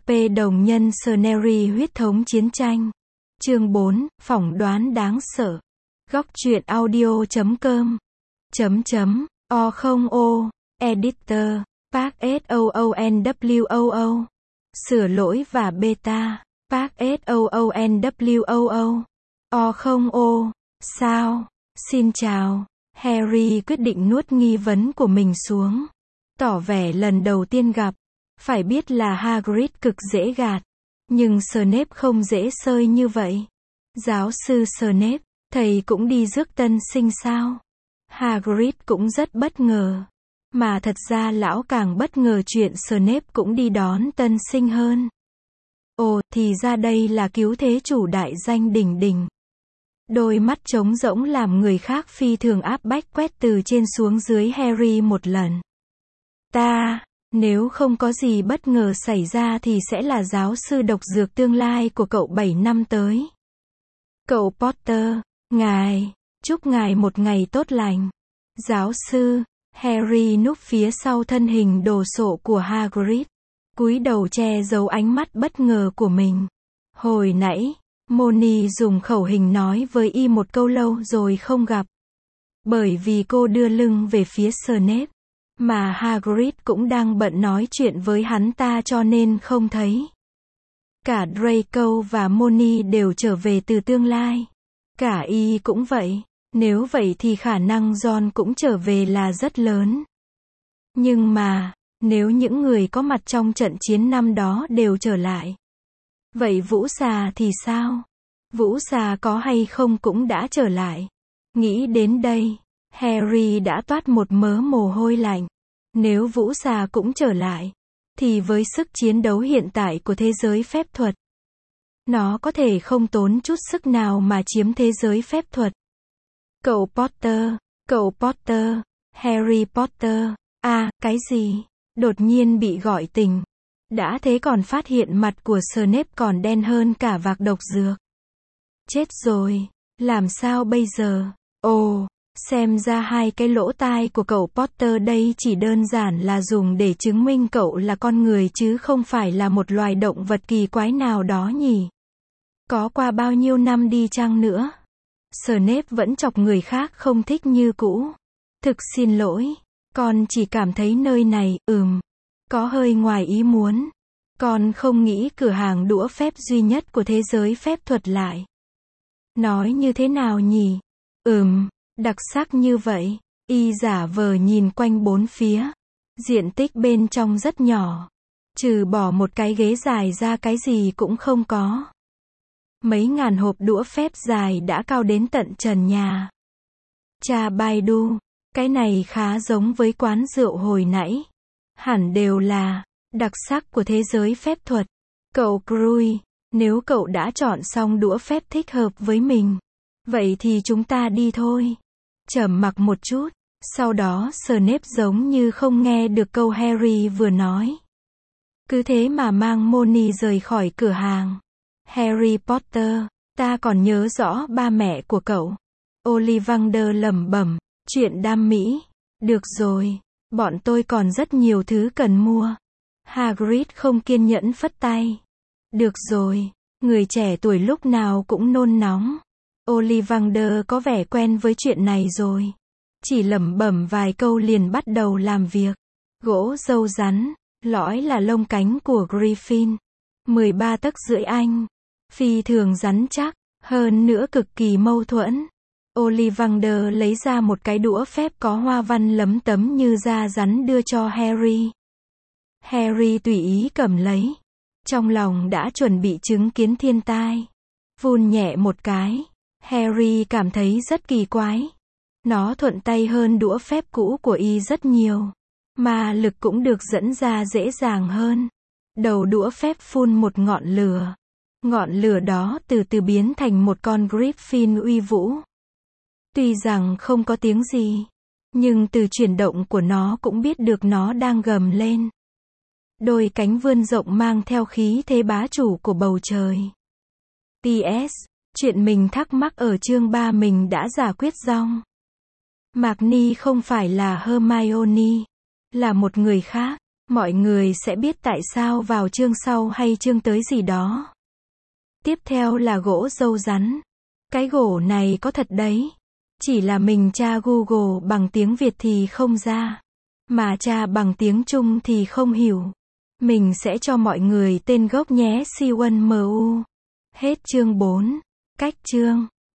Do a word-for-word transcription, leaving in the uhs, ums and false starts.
P đồng nhân Scenery huyết thống chiến tranh. Chương bốn, phỏng đoán đáng sợ. Góc truyện audio chấm com. Chấm chấm, o không o, Editor, Park S O O N W O O. Sửa lỗi và beta, Park S O O N W O O. o không o, sao? Xin chào. Harry quyết định nuốt nghi vấn của mình xuống. Tỏ vẻ lần đầu tiên gặp. Phải biết là Hagrid cực dễ gạt. Nhưng Snape không dễ sơi như vậy. Giáo sư Snape, thầy cũng đi rước tân sinh sao? Hagrid cũng rất bất ngờ. Mà thật ra lão càng bất ngờ chuyện Snape cũng đi đón tân sinh hơn. Ồ, thì ra đây là cứu thế chủ đại danh đỉnh đỉnh. Đôi mắt trống rỗng làm người khác phi thường áp bách quét từ trên xuống dưới Harry một lần. Ta, nếu không có gì bất ngờ xảy ra thì sẽ là giáo sư độc dược tương lai của cậu bảy năm tới. Cậu Potter, ngài, chúc ngài một ngày tốt lành. Giáo sư, Harry núp phía sau thân hình đồ sộ của Hagrid, cúi đầu che giấu ánh mắt bất ngờ của mình. Hồi nãy, Molly dùng khẩu hình nói với y một câu lâu rồi không gặp. Bởi vì cô đưa lưng về phía Snape, mà Hagrid cũng đang bận nói chuyện với hắn ta cho nên không thấy. Cả Draco và Molly đều trở về từ tương lai. Cả y cũng vậy. Nếu vậy thì khả năng John cũng trở về là rất lớn. Nhưng mà, nếu những người có mặt trong trận chiến năm đó đều trở lại, vậy Vũ Xà thì sao? Vũ Xà có hay không cũng đã trở lại. Nghĩ đến đây, Harry đã toát một mớ mồ hôi lạnh. Nếu Vũ Xà cũng trở lại, thì với sức chiến đấu hiện tại của thế giới phép thuật, nó có thể không tốn chút sức nào mà chiếm thế giới phép thuật. Cậu Potter, cậu Potter, Harry Potter, à, cái gì? Đột nhiên bị gọi tỉnh. Đã thế còn phát hiện mặt của Snape còn đen hơn cả vạc độc dược. Chết rồi, làm sao bây giờ? Ồ, xem ra hai cái lỗ tai của cậu Potter đây chỉ đơn giản là dùng để chứng minh cậu là con người chứ không phải là một loài động vật kỳ quái nào đó nhỉ? Có qua bao nhiêu năm đi chăng nữa? Snape vẫn chọc người khác không thích như cũ. Thực xin lỗi, con chỉ cảm thấy nơi này, ừm, có hơi ngoài ý muốn. Con không nghĩ cửa hàng đũa phép duy nhất của thế giới phép thuật lại. Nói như thế nào nhỉ? Ừm, đặc sắc như vậy. Y giả vờ nhìn quanh bốn phía. Diện tích bên trong rất nhỏ. Trừ bỏ một cái ghế dài ra cái gì cũng không có. Mấy ngàn hộp đũa phép dài đã cao đến tận trần nhà. Cha Baidu, cái này khá giống với quán rượu hồi nãy. Hẳn đều là đặc sắc của thế giới phép thuật. Cậu Crui, nếu cậu đã chọn xong đũa phép thích hợp với mình, vậy thì chúng ta đi thôi. Trầm mặc một chút, sau đó Snape giống như không nghe được câu Harry vừa nói. Cứ thế mà mang Molly rời khỏi cửa hàng. Harry Potter, ta còn nhớ rõ ba mẹ của cậu. Ollivander lẩm bẩm, chuyện đam mỹ. Được rồi, bọn tôi còn rất nhiều thứ cần mua. Hagrid không kiên nhẫn phất tay. Được rồi, người trẻ tuổi lúc nào cũng nôn nóng. Ollivander có vẻ quen với chuyện này rồi. Chỉ lẩm bẩm vài câu liền bắt đầu làm việc. Gỗ dâu rắn, lõi là lông cánh của Griffin. mười ba tấc rưỡi anh. Phi thường rắn chắc, hơn nữa cực kỳ mâu thuẫn. Ollivander lấy ra một cái đũa phép có hoa văn lấm tấm như da rắn đưa cho Harry. Harry tùy ý cầm lấy. Trong lòng đã chuẩn bị chứng kiến thiên tai. Vun nhẹ một cái. Harry cảm thấy rất kỳ quái. Nó thuận tay hơn đũa phép cũ của y rất nhiều. Mà lực cũng được dẫn ra dễ dàng hơn. Đầu đũa phép phun một ngọn lửa. Ngọn lửa đó từ từ biến thành một con Griffin uy vũ. Tuy rằng không có tiếng gì, nhưng từ chuyển động của nó cũng biết được nó đang gầm lên. Đôi cánh vươn rộng mang theo khí thế bá chủ của bầu trời. pê ét. Chuyện mình thắc mắc ở chương ba mình đã giải quyết xong. Magny không phải là Hermione, là một người khác. Mọi người sẽ biết tại sao vào chương sau hay chương tới gì đó. Tiếp theo là gỗ dâu rắn. Cái gỗ này có thật đấy. Chỉ là mình tra Google bằng tiếng Việt thì không ra. Mà tra bằng tiếng Trung thì không hiểu. Mình sẽ cho mọi người tên gốc nhé. Siwon mu. Hết chương bốn. Cách chương